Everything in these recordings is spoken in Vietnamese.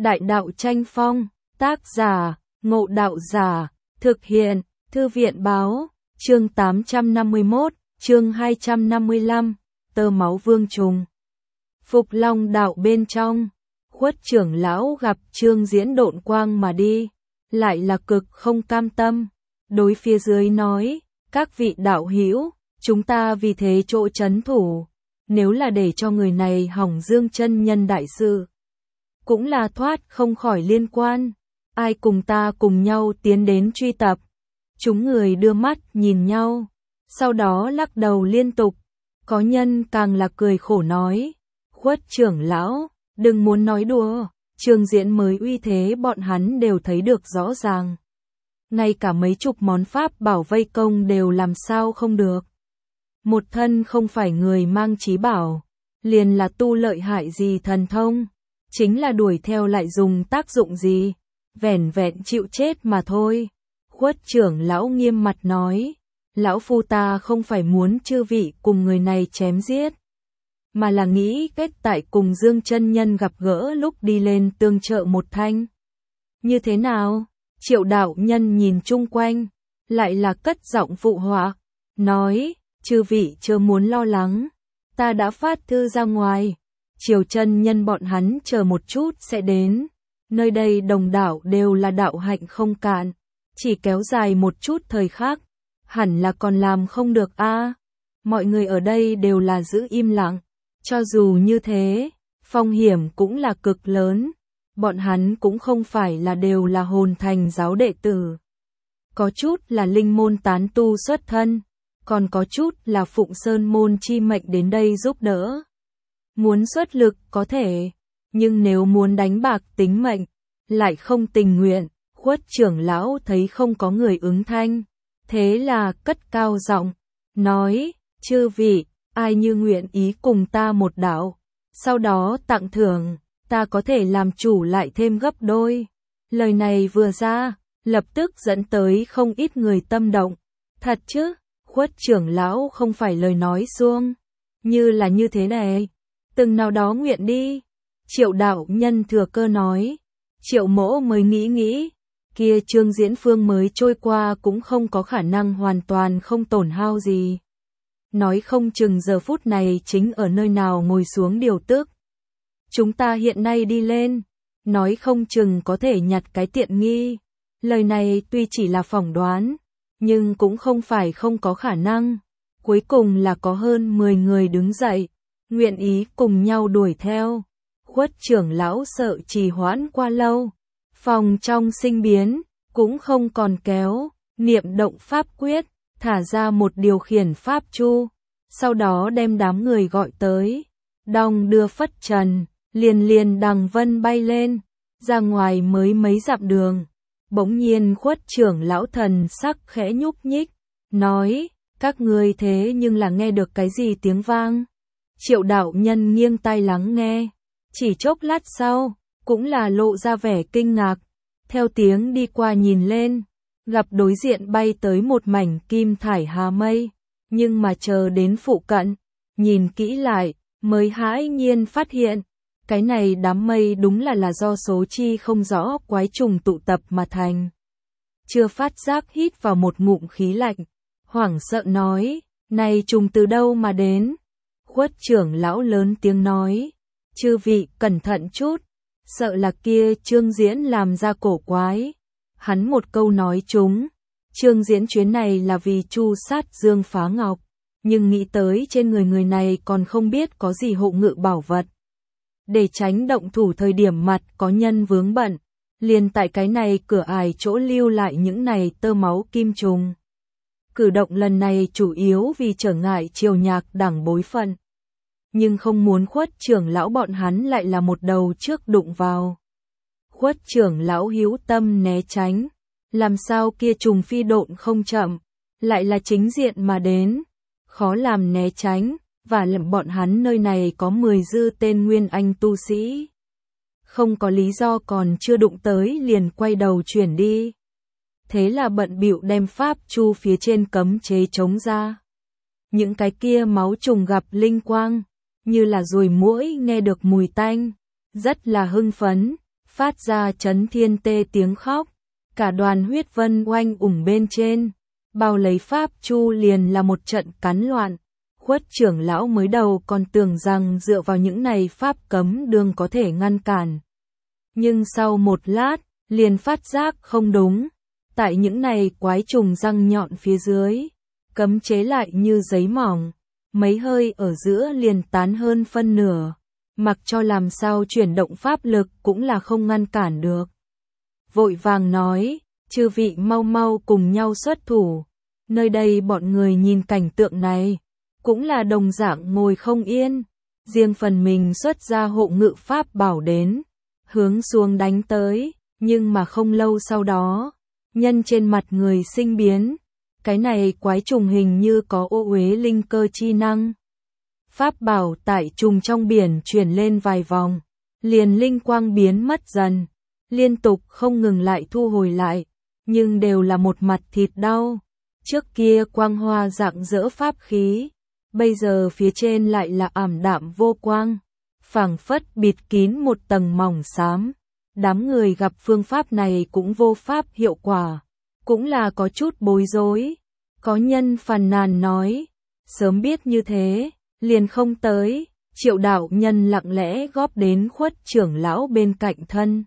Đại đạo tranh phong, tác giả, Ngộ Đạo Giả, thực hiện, Thư viện Báo, chương 851, chương 255, tơ máu vương trùng. Phục Long đạo bên trong, Khuất trưởng lão gặp Trương Diễn độn quang mà đi, lại là cực không cam tâm, đối phía dưới nói, các vị đạo hữu, chúng ta vì thế chỗ trấn thủ, nếu là để cho người này hỏng Dương chân nhân đại sự, cũng là thoát không khỏi liên quan, ai cùng ta cùng nhau tiến đến truy tập. Chúng người đưa mắt nhìn nhau, sau đó lắc đầu liên tục, có nhân càng là cười khổ nói, Khuất trưởng lão, đừng muốn nói đùa, Trương Diễn mới uy thế bọn hắn đều thấy được rõ ràng. Ngay cả mấy chục món pháp bảo vây công đều làm sao không được. Một thân không phải người mang trí bảo, liền là tu lợi hại gì thần thông, chính là đuổi theo lại dùng tác dụng gì, vẻn vẹn chịu chết mà thôi. Khuất trưởng lão nghiêm mặt nói, lão phu ta không phải muốn chư vị cùng người này chém giết, mà là nghĩ kết tại cùng Dương chân nhân gặp gỡ lúc đi lên tương trợ một thanh. Như thế nào? Triệu đạo nhân nhìn chung quanh, lại là cất giọng phụ họa, nói, chư vị chưa muốn lo lắng, ta đã phát thư ra ngoài, Triều chân nhân bọn hắn chờ một chút sẽ đến, nơi đây đồng đảo đều là đạo hạnh không cạn, chỉ kéo dài một chút thời khắc, hẳn là còn làm không được a. Mọi người ở đây đều là giữ im lặng, cho dù như thế, phong hiểm cũng là cực lớn, bọn hắn cũng không phải là đều là hồn thành giáo đệ tử. Có chút là linh môn tán tu xuất thân, còn có chút là Phụng Sơn môn chi mệnh đến đây giúp đỡ. Muốn xuất lực có thể, nhưng nếu muốn đánh bạc tính mệnh, lại không tình nguyện. Khuất trưởng lão thấy không có người ứng thanh, thế là cất cao giọng, nói, chư vị, ai như nguyện ý cùng ta một đạo, sau đó tặng thưởng, ta có thể làm chủ lại thêm gấp đôi. Lời này vừa ra, lập tức dẫn tới không ít người tâm động. Thật chứ, Khuất trưởng lão không phải lời nói suông, như là như thế này, từng nào đó nguyện đi. Triệu đạo nhân thừa cơ nói, Triệu mỗ mới nghĩ, kia Trương Diễn phương mới trôi qua cũng không có khả năng hoàn toàn không tổn hao gì. Nói không chừng giờ phút này chính ở nơi nào ngồi xuống điều tức. Chúng ta hiện nay đi lên, nói không chừng có thể nhặt cái tiện nghi. Lời này tuy chỉ là phỏng đoán, nhưng cũng không phải không có khả năng. Cuối cùng là có hơn 10 người đứng dậy, nguyện ý cùng nhau đuổi theo. Khuất trưởng lão sợ trì hoãn qua lâu, phòng trong sinh biến, cũng không còn kéo, niệm động pháp quyết, thả ra một điều khiển pháp chu, sau đó đem đám người gọi tới, đong đưa phất trần, liền đằng vân bay lên, ra ngoài mới mấy dặm đường. Bỗng nhiên Khuất trưởng lão thần sắc khẽ nhúc nhích, nói, các ngươi thế nhưng là nghe được cái gì tiếng vang. Triệu đạo nhân nghiêng tai lắng nghe, chỉ chốc lát sau, cũng là lộ ra vẻ kinh ngạc, theo tiếng đi qua nhìn lên, gặp đối diện bay tới một mảnh kim thải hà mây, nhưng mà chờ đến phụ cận, nhìn kỹ lại, mới hãi nhiên phát hiện, cái này đám mây đúng là do số chi không rõ quái trùng tụ tập mà thành. Chưa phát giác hít vào một ngụm khí lạnh, hoảng sợ nói, này trùng từ đâu mà đến? Khuất trưởng lão lớn tiếng nói, chư vị cẩn thận chút, sợ là kia Trương Diễn làm ra cổ quái. Hắn một câu nói trúng, Trương Diễn chuyến này là vì chu sát Dương Phá Ngọc, nhưng nghĩ tới trên người này còn không biết có gì hộ ngự bảo vật. Để tránh động thủ thời điểm mặt có nhân vướng bận, liền tại cái này cửa ải chỗ lưu lại những này tơ máu kim trùng. Cử động lần này chủ yếu vì trở ngại Triều Nhạc đẳng bối phận, nhưng không muốn Khuất trưởng lão bọn hắn lại là một đầu trước đụng vào. Khuất trưởng lão hữu tâm né tránh, làm sao kia trùng phi độn không chậm, lại là chính diện mà đến, khó làm né tránh, và lầm bọn hắn nơi này có 10 dư tên nguyên anh tu sĩ. Không có lý do còn chưa đụng tới liền quay đầu chuyển đi. Thế là bận bịu đem pháp chu phía trên cấm chế chống ra. Những cái kia máu trùng gặp linh quang, như là ruồi muỗi nghe được mùi tanh, rất là hưng phấn, phát ra chấn thiên tê tiếng khóc, cả đoàn huyết vân oanh ủng bên trên, bao lấy pháp chu liền là một trận cắn loạn. Khuất trưởng lão mới đầu còn tưởng rằng dựa vào những này pháp cấm đường có thể ngăn cản. Nhưng sau một lát, liền phát giác không đúng. Tại những này quái trùng răng nhọn phía dưới, cấm chế lại như giấy mỏng, mấy hơi ở giữa liền tán hơn phân nửa. Mặc cho làm sao chuyển động pháp lực cũng là không ngăn cản được. Vội vàng nói, chư vị mau mau cùng nhau xuất thủ. Nơi đây bọn người nhìn cảnh tượng này, cũng là đồng dạng ngồi không yên. Riêng phần mình xuất ra hộ ngự pháp bảo đến, hướng xuống đánh tới, nhưng mà không lâu sau đó, nhân trên mặt người sinh biến. Cái này quái trùng hình như có ô uế linh cơ chi năng. Pháp bảo tại trùng trong biển chuyển lên vài vòng, liền linh quang biến mất dần, liên tục không ngừng lại thu hồi lại, nhưng đều là một mặt thịt đau. Trước kia quang hoa rạng rỡ pháp khí, bây giờ phía trên lại là ảm đạm vô quang, phảng phất bịt kín một tầng mỏng xám. Đám người gặp phương pháp này cũng vô pháp hiệu quả, cũng là có chút bối rối. Có nhân phàn nàn nói, sớm biết như thế, liền không tới. Triệu đạo nhân lặng lẽ góp đến Khuất trưởng lão bên cạnh thân.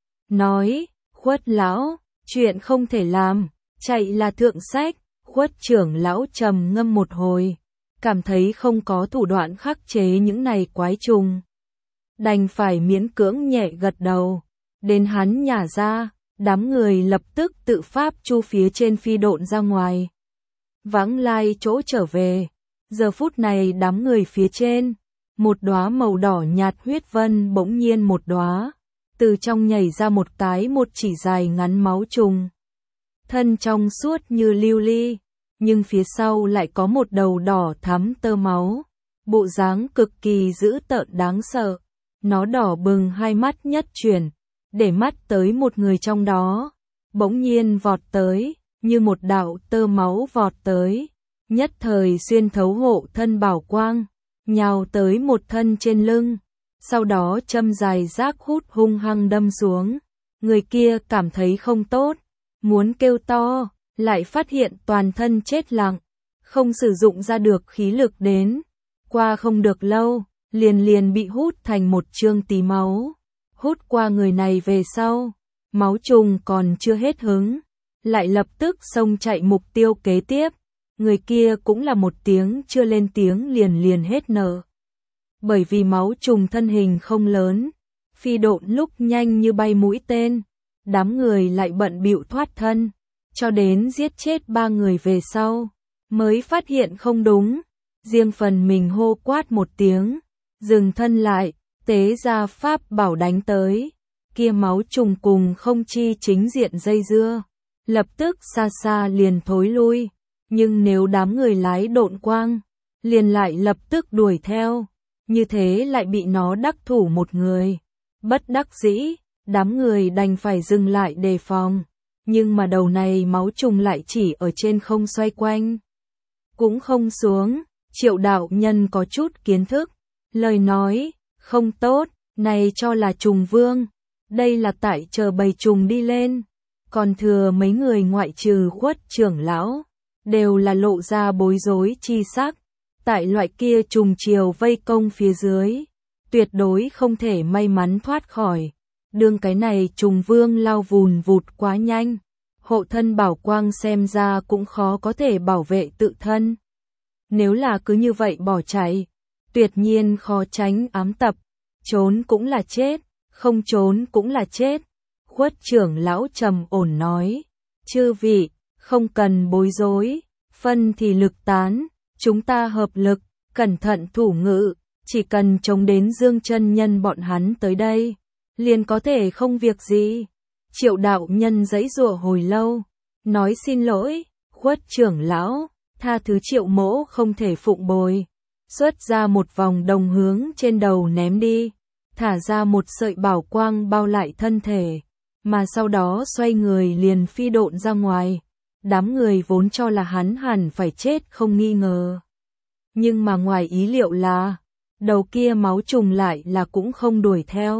Nói, Khuất lão, chuyện không thể làm, chạy là thượng sách. Khuất trưởng lão trầm ngâm một hồi, cảm thấy không có thủ đoạn khắc chế những này quái trùng. Đành phải miễn cưỡng nhẹ gật đầu, đến hắn nhả ra, đám người lập tức tự pháp chu phía trên phi độn ra ngoài. Vãng lai chỗ trở về, giờ phút này đám người phía trên, một đóa màu đỏ nhạt huyết vân bỗng nhiên một đóa, từ trong nhảy ra một cái một chỉ dài ngắn máu trùng. Thân trong suốt như lưu ly, nhưng phía sau lại có một đầu đỏ thắm tơ máu, bộ dáng cực kỳ dữ tợn đáng sợ. Nó đỏ bừng hai mắt nhất chuyển, để mắt tới một người trong đó, bỗng nhiên vọt tới, như một đạo tơ máu vọt tới, nhất thời xuyên thấu hộ thân bảo quang, nhào tới một thân trên lưng, sau đó châm dài rác hút hung hăng đâm xuống. Người kia cảm thấy không tốt, muốn kêu to, lại phát hiện toàn thân chết lặng, không sử dụng ra được khí lực đến. Qua không được lâu, liền bị hút thành một chương tí máu. Hút qua người này về sau, máu trùng còn chưa hết hứng, lại lập tức xông chạy mục tiêu kế tiếp. Người kia cũng là một tiếng chưa lên tiếng liền hết nở. Bởi vì máu trùng thân hình không lớn, phi độn lúc nhanh như bay mũi tên, đám người lại bận bịu thoát thân, cho đến giết chết 3 người về sau, mới phát hiện không đúng, riêng phần mình hô quát một tiếng, dừng thân lại, tế ra pháp bảo đánh tới, kia máu trùng cùng không chi chính diện dây dưa, lập tức xa xa liền thối lui, nhưng nếu đám người lái độn quang, liền lại lập tức đuổi theo, như thế lại bị nó đắc thủ một người. Bất đắc dĩ, đám người đành phải dừng lại đề phòng, nhưng mà đầu này máu trùng lại chỉ ở trên không xoay quanh, cũng không xuống. Triệu đạo nhân có chút kiến thức, lời nói, không tốt, này cho là trùng vương, đây là tại chờ bầy trùng đi lên, còn thừa mấy người ngoại trừ Khuất trưởng lão, đều là lộ ra bối rối chi sắc, tại loại kia trùng chiều vây công phía dưới, tuyệt đối không thể may mắn thoát khỏi. Đương cái này trùng vương lao vùn vụt quá nhanh, hộ thân bảo quang xem ra cũng khó có thể bảo vệ tự thân. Nếu là cứ như vậy bỏ chạy, tuyệt nhiên khó tránh ám tập, trốn cũng là chết, không trốn cũng là chết. Khuất trưởng lão trầm ổn nói, chư vị, không cần bối rối, phân thì lực tán, chúng ta hợp lực, cẩn thận thủ ngự, chỉ cần chống đến Dương chân nhân bọn hắn tới đây, liền có thể không việc gì. Triệu đạo nhân giãy giụa hồi lâu, nói xin lỗi, Khuất trưởng lão, tha thứ Triệu mỗ không thể phụng bồi, xuất ra một vòng đồng hướng trên đầu ném đi, thả ra một sợi bảo quang bao lại thân thể, mà sau đó xoay người liền phi độn ra ngoài. Đám người vốn cho là hắn hẳn phải chết không nghi ngờ. Nhưng mà ngoài ý liệu là, đầu kia máu trùng lại là cũng không đuổi theo,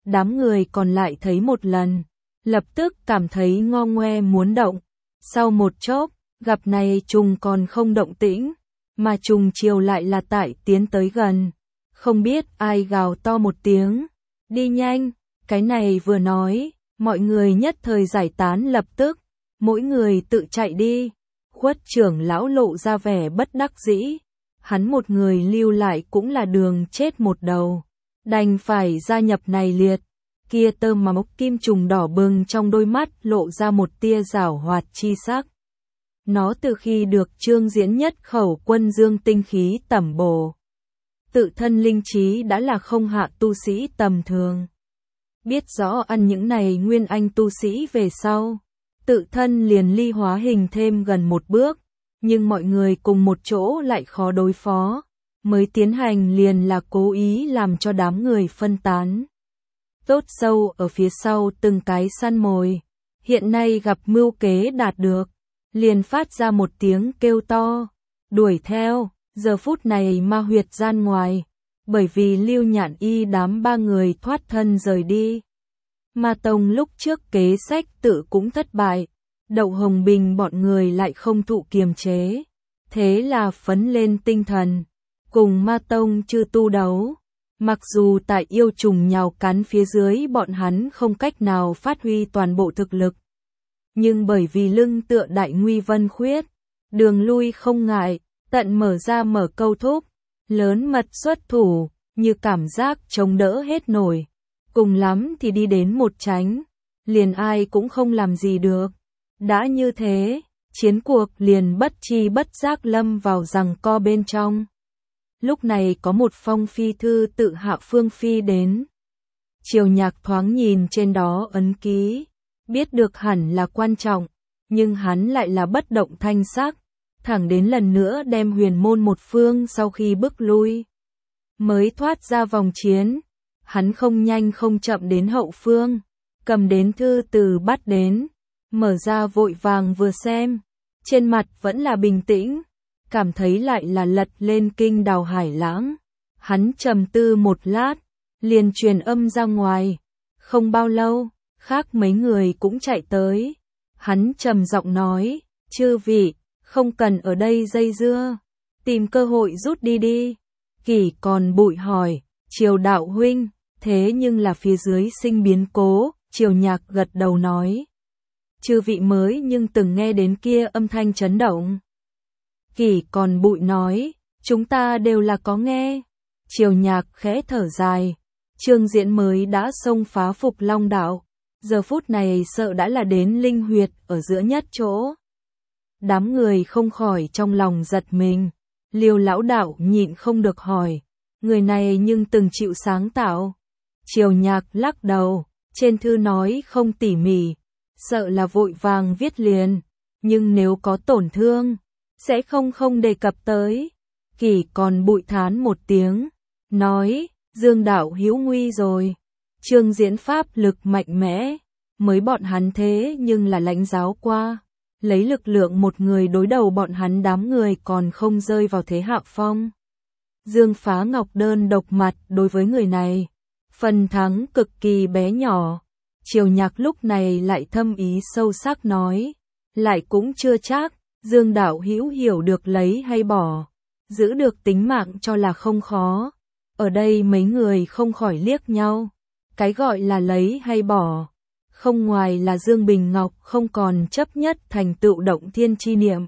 đám người còn lại thấy một lần, lập tức cảm thấy ngo ngoe muốn động. Sau một chốc, gặp này trùng còn không động tĩnh, mà trùng chiều lại là tại tiến tới gần. Không biết ai gào to một tiếng, đi nhanh, cái này vừa nói, mọi người nhất thời giải tán lập tức, mỗi người tự chạy đi. Khuất trưởng lão lộ ra vẻ bất đắc dĩ, hắn một người lưu lại cũng là đường chết một đầu, đành phải gia nhập này liệt. Kia tơ máu kim trùng đỏ bừng trong đôi mắt lộ ra một tia giảo hoạt chi sắc. Nó từ khi được Trương Diễn nhất khẩu quân dương tinh khí tẩm bổ, tự thân linh trí đã là không hạ tu sĩ tầm thường. Biết rõ ăn những này nguyên anh tu sĩ về sau, tự thân liền ly hóa hình thêm gần một bước, nhưng mọi người cùng một chỗ lại khó đối phó, mới tiến hành liền là cố ý làm cho đám người phân tán. Tốt sâu ở phía sau từng cái săn mồi, hiện nay gặp mưu kế đạt được, liền phát ra một tiếng kêu to, đuổi theo. Giờ phút này ma huyệt gian ngoài, bởi vì Lưu Nhạn Y đám ba người thoát thân rời đi. Ma Tông lúc trước kế sách tự cũng thất bại, Đậu Hồng Bình bọn người lại không thụ kiềm chế, thế là phấn lên tinh thần, cùng Ma Tông chư tu đấu. Mặc dù tại yêu trùng nhào cắn phía dưới bọn hắn không cách nào phát huy toàn bộ thực lực, nhưng bởi vì lưng tựa đại nguy vân khuyết, đường lui không ngại, tận mở ra mở câu thúc, lớn mật xuất thủ, như cảm giác chống đỡ hết nổi, cùng lắm thì đi đến một tránh, liền ai cũng không làm gì được. Đã như thế, chiến cuộc liền bất chi bất giác lâm vào giằng co bên trong. Lúc này có một phong phi thư tự Hạ Phương Phi đến. Triều Nhạc thoáng nhìn trên đó ấn ký, biết được hẳn là quan trọng, nhưng hắn lại là bất động thanh sắc, thẳng đến lần nữa đem huyền môn một phương sau khi bức lui, mới thoát ra vòng chiến. Hắn không nhanh không chậm đến hậu phương, cầm đến thư từ bắt đến, mở ra vội vàng vừa xem, trên mặt vẫn là bình tĩnh, cảm thấy lại là lật lên kinh đào hải lãng. Hắn trầm tư một lát, liền truyền âm ra ngoài. Không bao lâu, khác mấy người cũng chạy tới. Hắn trầm giọng nói, chư vị, không cần ở đây dây dưa, tìm cơ hội rút đi đi. Kỷ Còn Bụi hỏi, Triều đạo huynh, thế nhưng là phía dưới sinh biến cố. Triều Nhạc gật đầu nói, chư vị mới nhưng từng nghe đến kia âm thanh chấn động. Kỷ Còn Bụi nói, chúng ta đều là có nghe. Triều Nhạc khẽ thở dài, Trương Diễn mới đã xông phá Phục Long đạo, giờ phút này sợ đã là đến linh huyệt ở giữa nhất chỗ. Đám người không khỏi trong lòng giật mình. Liêu lão đạo nhịn không được hỏi, người này nhưng từng chịu sáng tạo. Triều Nhạc lắc đầu, trên thư nói không tỉ mỉ, sợ là vội vàng viết liền, nhưng nếu có tổn thương, sẽ không đề cập tới. Kỷ Còn Bụi thán một tiếng, nói, Dương đạo hữu nguy rồi. Trương Diễn pháp lực mạnh mẽ, mới bọn hắn thế nhưng là lãnh giáo qua, lấy lực lượng một người đối đầu bọn hắn đám người còn không rơi vào thế hạ phong. Dương Phá Ngọc đơn độc mặt đối với người này, phần thắng cực kỳ bé nhỏ. Triều Nhạc lúc này lại thâm ý sâu sắc nói, lại cũng chưa chắc, Dương đạo hữu hiểu được lấy hay bỏ, giữ được tính mạng cho là không khó. Ở đây mấy người không khỏi liếc nhau, cái gọi là lấy hay bỏ, không ngoài là Dương Bình Ngọc không còn chấp nhất thành tựu động thiên chi niệm,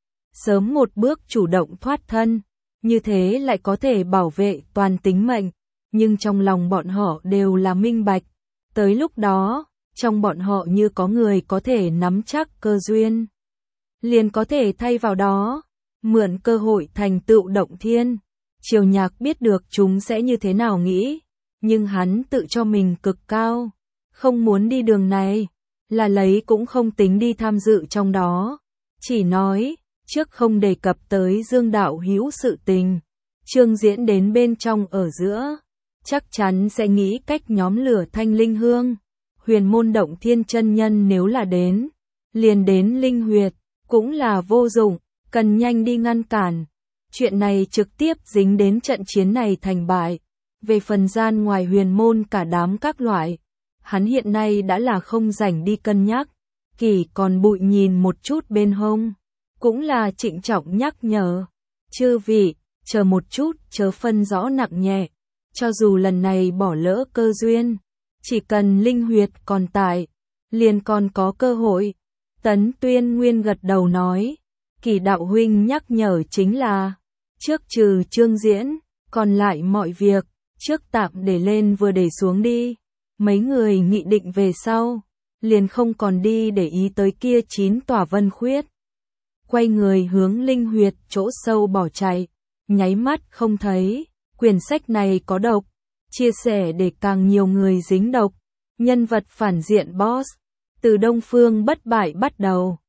sớm một bước chủ động thoát thân, như thế lại có thể bảo vệ toàn tính mệnh, nhưng trong lòng bọn họ đều là minh bạch, tới lúc đó, trong bọn họ như có người có thể nắm chắc cơ duyên, liền có thể thay vào đó, mượn cơ hội thành tựu động thiên. Triều Nhạc biết được chúng sẽ như thế nào nghĩ, nhưng hắn tự cho mình cực cao, không muốn đi đường này, là lấy cũng không tính đi tham dự trong đó, chỉ nói, trước không đề cập tới Dương đạo hữu sự tình, Trương Diễn đến bên trong ở giữa, chắc chắn sẽ nghĩ cách nhóm lửa thanh linh hương. Huyền môn động thiên chân nhân nếu là đến, liền đến linh huyệt, cũng là vô dụng, cần nhanh đi ngăn cản. Chuyện này trực tiếp dính đến trận chiến này thành bại, Về phần gian ngoài huyền môn cả đám các loại, hắn hiện nay đã là không rảnh đi cân nhắc. Kỳ còn bụi nhìn một chút bên hông, cũng là trịnh trọng nhắc nhở. Chư vị, chờ một chút, chớ phân rõ nặng nhẹ. Cho dù lần này bỏ lỡ cơ duyên, chỉ cần linh huyệt còn tại, liền còn có cơ hội. Tấn Tuyên Nguyên gật đầu nói, Kỳ đạo huynh nhắc nhở chính là, trước trừ chương diễn, còn lại mọi việc, trước tạm để lên vừa để xuống đi. Mấy người nghị định về sau, liền không còn đi để ý tới kia 9 tòa vân khuyết. Quay người hướng linh huyệt chỗ sâu bỏ chạy, nháy mắt không thấy, quyển sách này có độc, chia sẻ để càng nhiều người dính độc. Nhân vật phản diện boss, từ Đông Phương bất bại bắt đầu,